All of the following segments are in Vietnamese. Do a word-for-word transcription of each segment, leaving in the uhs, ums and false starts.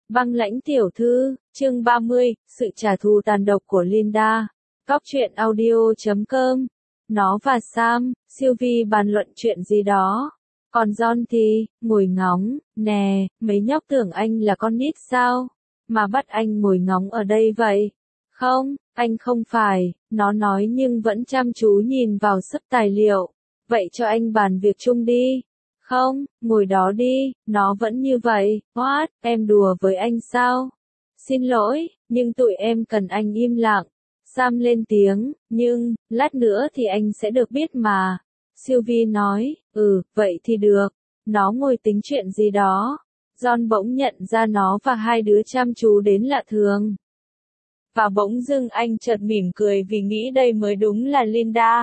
Băng lãnh tiểu thư, chương ba mươi, sự trả thù tàn độc của Linda. Góc truyện audio chấm com. Nó và Sam, Sylvie bàn luận chuyện gì đó. Còn John thì, ngồi ngóng, nè, mấy nhóc tưởng anh là con nít sao? Mà bắt anh ngồi ngóng ở đây vậy? Không, anh không phải, nó nói nhưng vẫn chăm chú nhìn vào sấp tài liệu. Vậy cho anh bàn việc chung đi. Không, ngồi đó đi, nó vẫn như vậy. What, em đùa với anh sao? Xin lỗi, nhưng tụi em cần anh im lặng. Sam lên tiếng, nhưng, lát nữa thì anh sẽ được biết mà. Sylvie nói, ừ, vậy thì được. Nó ngồi tính chuyện gì đó. John bỗng nhận ra nó và hai đứa chăm chú đến lạ thường. Và bỗng dưng anh chợt mỉm cười vì nghĩ đây mới đúng là Linda.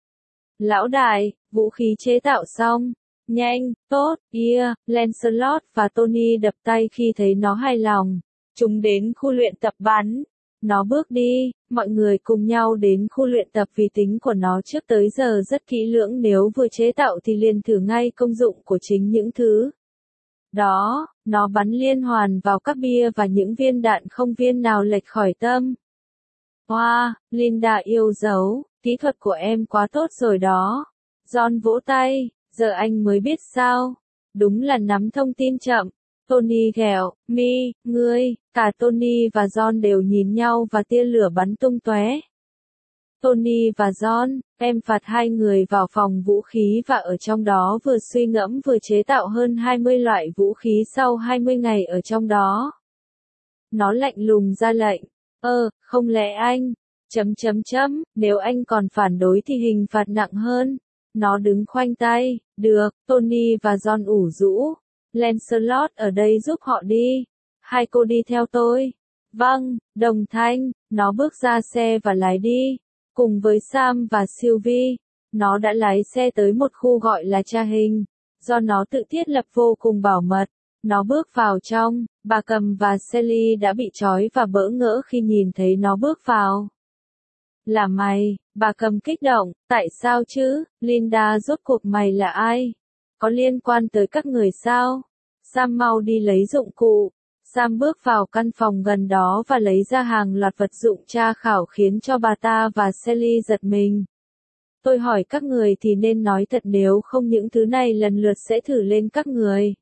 Lão đại, vũ khí chế tạo xong. Nhanh, tốt, yeah, Lancelot và Tony đập tay khi thấy nó hài lòng. Chúng đến khu luyện tập bắn. Nó bước đi, mọi người cùng nhau đến khu luyện tập vì tính của nó trước tới giờ rất kỹ lưỡng, nếu vừa chế tạo thì liền thử ngay công dụng của chính những thứ đó. Nó bắn liên hoàn vào các bia và những viên đạn không viên nào lệch khỏi tâm. Wow, Linda yêu dấu, kỹ thuật của em quá tốt rồi đó. John vỗ tay. Giờ anh mới biết sao? Đúng là nắm thông tin chậm. Tony ghẹo, mi, ngươi, cả Tony và John đều nhìn nhau và tia lửa bắn tung tóe. Tony và John, em phạt hai người vào phòng vũ khí và ở trong đó vừa suy ngẫm vừa chế tạo hơn hai mươi loại vũ khí sau hai mươi ngày ở trong đó. Nó lạnh lùng ra lệnh. Ơ, không lẽ anh? Chấm chấm chấm, nếu anh còn phản đối thì hình phạt nặng hơn. Nó đứng khoanh tay, được, Tony và John ủ rũ. Lancelot ở đây giúp họ đi. Hai cô đi theo tôi. Vâng, đồng thanh, nó bước ra xe và lái đi. Cùng với Sam và Sylvie, nó đã lái xe tới một khu gọi là tra hình. Do nó tự thiết lập vô cùng bảo mật. Nó bước vào trong, bà Cầm và Sally đã bị trói và bỡ ngỡ khi nhìn thấy nó bước vào. Là mày, bà Cầm kích động, tại sao chứ, Linda rốt cuộc mày là ai? Có liên quan tới các người sao? Sam mau đi lấy dụng cụ. Sam bước vào căn phòng gần đó và lấy ra hàng loạt vật dụng tra khảo khiến cho bà ta và Sally giật mình. Tôi hỏi các người thì nên nói thật, nếu không những thứ này lần lượt sẽ thử lên các người.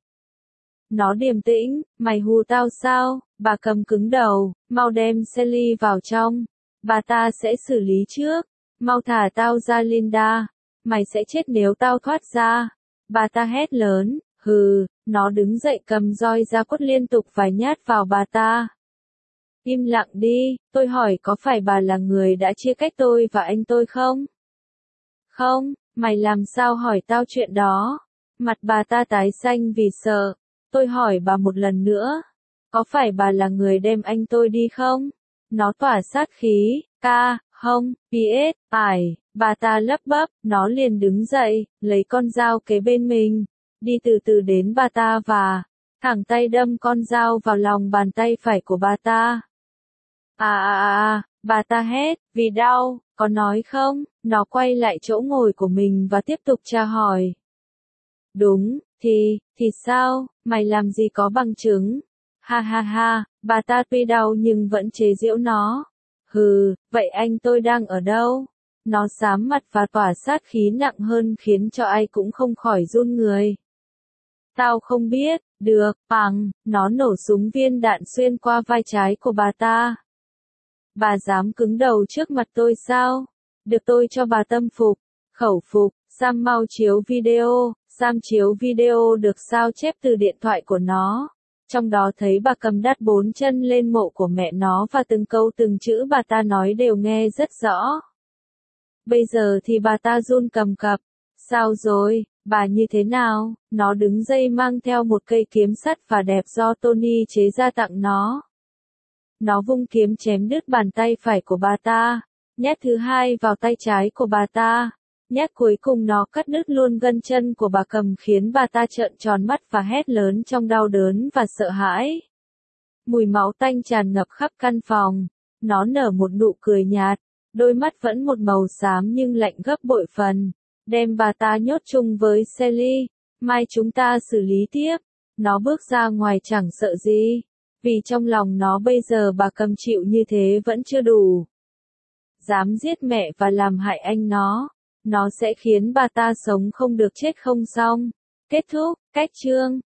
Nó điềm tĩnh, mày hù tao sao? Bà Cầm cứng đầu, mau đem Sally vào trong. Bà ta sẽ xử lý trước. Mau thả tao ra Linda. Mày sẽ chết nếu tao thoát ra. Bà ta hét lớn, hừ, nó đứng dậy cầm roi ra quất liên tục vài nhát vào bà ta. Im lặng đi, tôi hỏi có phải bà là người đã chia cách tôi và anh tôi không? Không, mày làm sao hỏi tao chuyện đó? Mặt bà ta tái xanh vì sợ. Tôi hỏi bà một lần nữa. Có phải bà là người đem anh tôi đi không? Nó tỏa sát khí, ca, không, ps, ải, bà ta lấp bấp, nó liền đứng dậy, lấy con dao kế bên mình, đi từ từ đến bà ta và thẳng tay đâm con dao vào lòng bàn tay phải của bà ta. À à à, à, bà ta hét, vì đau, có nói không? Nó quay lại chỗ ngồi của mình và tiếp tục tra hỏi. Đúng, thì, thì sao, mày làm gì có bằng chứng? Ha ha ha, bà ta tuy đau nhưng vẫn chế giễu nó. Hừ, vậy anh tôi đang ở đâu? Nó xám mặt và tỏa sát khí nặng hơn khiến cho ai cũng không khỏi run người. Tao không biết, được, bằng, nó nổ súng viên đạn xuyên qua vai trái của bà ta. Bà dám cứng đầu trước mặt tôi sao? Được, tôi cho bà tâm phục, khẩu phục. Sam mau chiếu video. Sam chiếu video được sao chép từ điện thoại của nó. Trong đó thấy bà Cầm đắt bốn chân lên mộ của mẹ nó và từng câu từng chữ bà ta nói đều nghe rất rõ. Bây giờ thì bà ta run cầm cập. Sao rồi, bà như thế nào? Nó đứng dậy mang theo một cây kiếm sắt và đẹp do Tony chế ra tặng nó. Nó vung kiếm chém đứt bàn tay phải của bà ta. Nhát thứ hai vào tay trái của bà ta. Nhát cuối cùng nó cắt đứt luôn gân chân của bà Cầm khiến bà ta trợn tròn mắt và hét lớn trong đau đớn và sợ hãi. Mùi máu tanh tràn ngập khắp căn phòng. Nó nở một nụ cười nhạt. Đôi mắt vẫn một màu xám nhưng lạnh gấp bội phần. Đem bà ta nhốt chung với Sally. Mai chúng ta xử lý tiếp. Nó bước ra ngoài chẳng sợ gì. Vì trong lòng nó bây giờ bà cầm chịu như thế vẫn chưa đủ. Dám giết mẹ và làm hại anh nó. Nó sẽ khiến bà ta sống không được chết không xong. Kết thúc, cách chương.